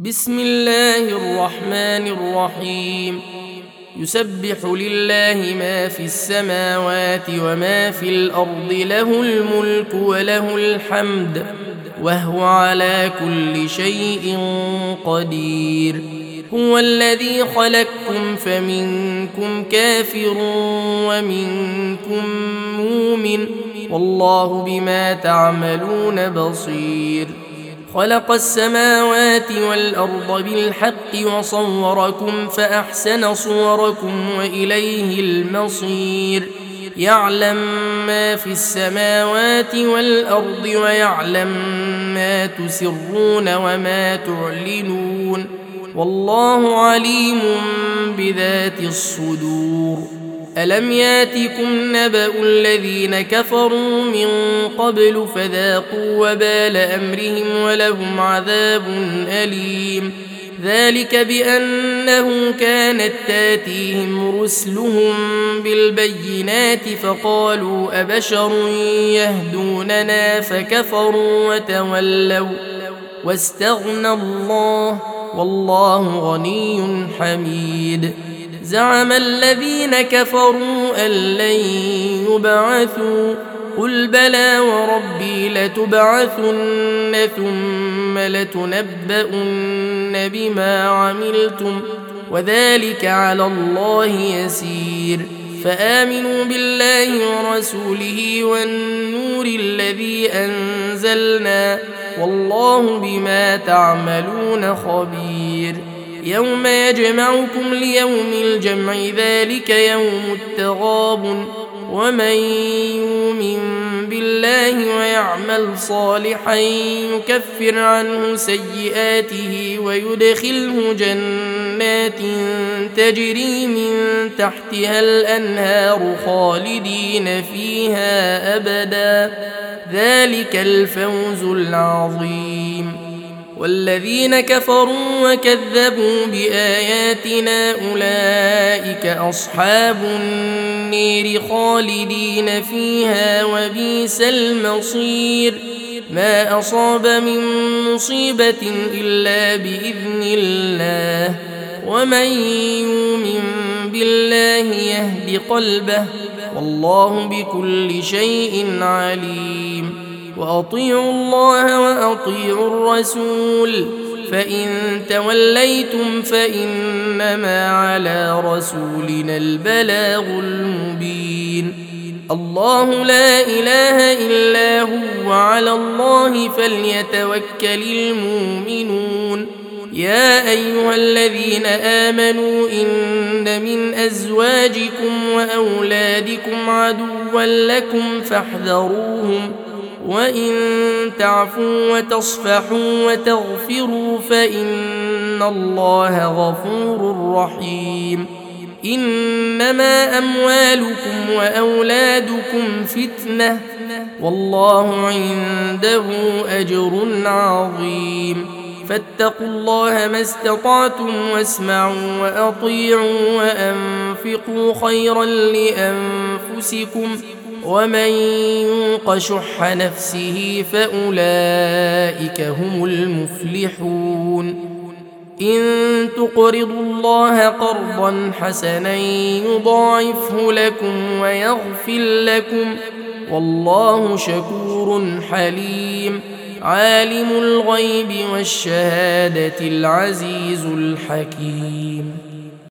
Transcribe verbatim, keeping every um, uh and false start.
بسم الله الرحمن الرحيم. يسبح لله ما في السماوات وما في الأرض، له الملك وله الحمد وهو على كل شيء قدير. هو الذي خلقكم فمنكم كافر ومنكم مؤمن، والله بما تعملون بصير. خلق السماوات والأرض بالحق وصوركم فأحسن صوركم وإليه المصير. يعلم ما في السماوات والأرض ويعلم ما تسرون وما تعلنون، والله عليم بذات الصدور. ألم ياتكم نبأ الذين كفروا من قبل فذاقوا وبال أمرهم ولهم عذاب أليم. ذلك بأنه كانت تاتيهم رسلهم بالبينات فقالوا أبشر يهدوننا فكفروا وتولوا واستغنى الله، والله غني حميد. زعم الذين كفروا أن لن يبعثوا، قل بلى وربي لتبعثن ثم لتنبؤن بما عملتم وذلك على الله يسير. فآمنوا بالله ورسوله والنور الذي أنزلنا، والله بما تعملون خبير. يوم يجمعكم ليوم الجمع ذلك يوم التغابن، ومن يؤمن بالله ويعمل صالحا يكفر عنه سيئاته ويدخله جنات تجري من تحتها الأنهار خالدين فيها أبدا، ذلك الفوز العظيم. والذين كفروا وكذبوا بآياتنا أولئك أصحاب النير خالدين فيها وبئس المصير. ما أصاب من مصيبة إلا بإذن الله، ومن يؤمن بالله يهد قلبه، والله بكل شيء عليم. وأطيعوا الله وأطيعوا الرسول، فإن توليتم فإنما على رسولنا البلاغ المبين. الله لا إله إلا هو وعلى الله فليتوكل المؤمنون. يا أيها الذين آمنوا إن من أزواجكم وأولادكم عدوا لكم فاحذروهم، وإن تعفوا وتصفحوا وتغفروا فإن الله غفور رحيم. إنما أموالكم وأولادكم فتنة، والله عنده أجر عظيم. فاتقوا الله ما استطعتم واسمعوا وأطيعوا وأنفقوا خيرا لأنفسكم، ومن يوق شح نفسه فأولئك هم المفلحون. إن تقرضوا الله قرضا حسنا يضاعفه لكم ويغفر لكم، والله شكور حليم. عالم الغيب والشهادة العزيز الحكيم.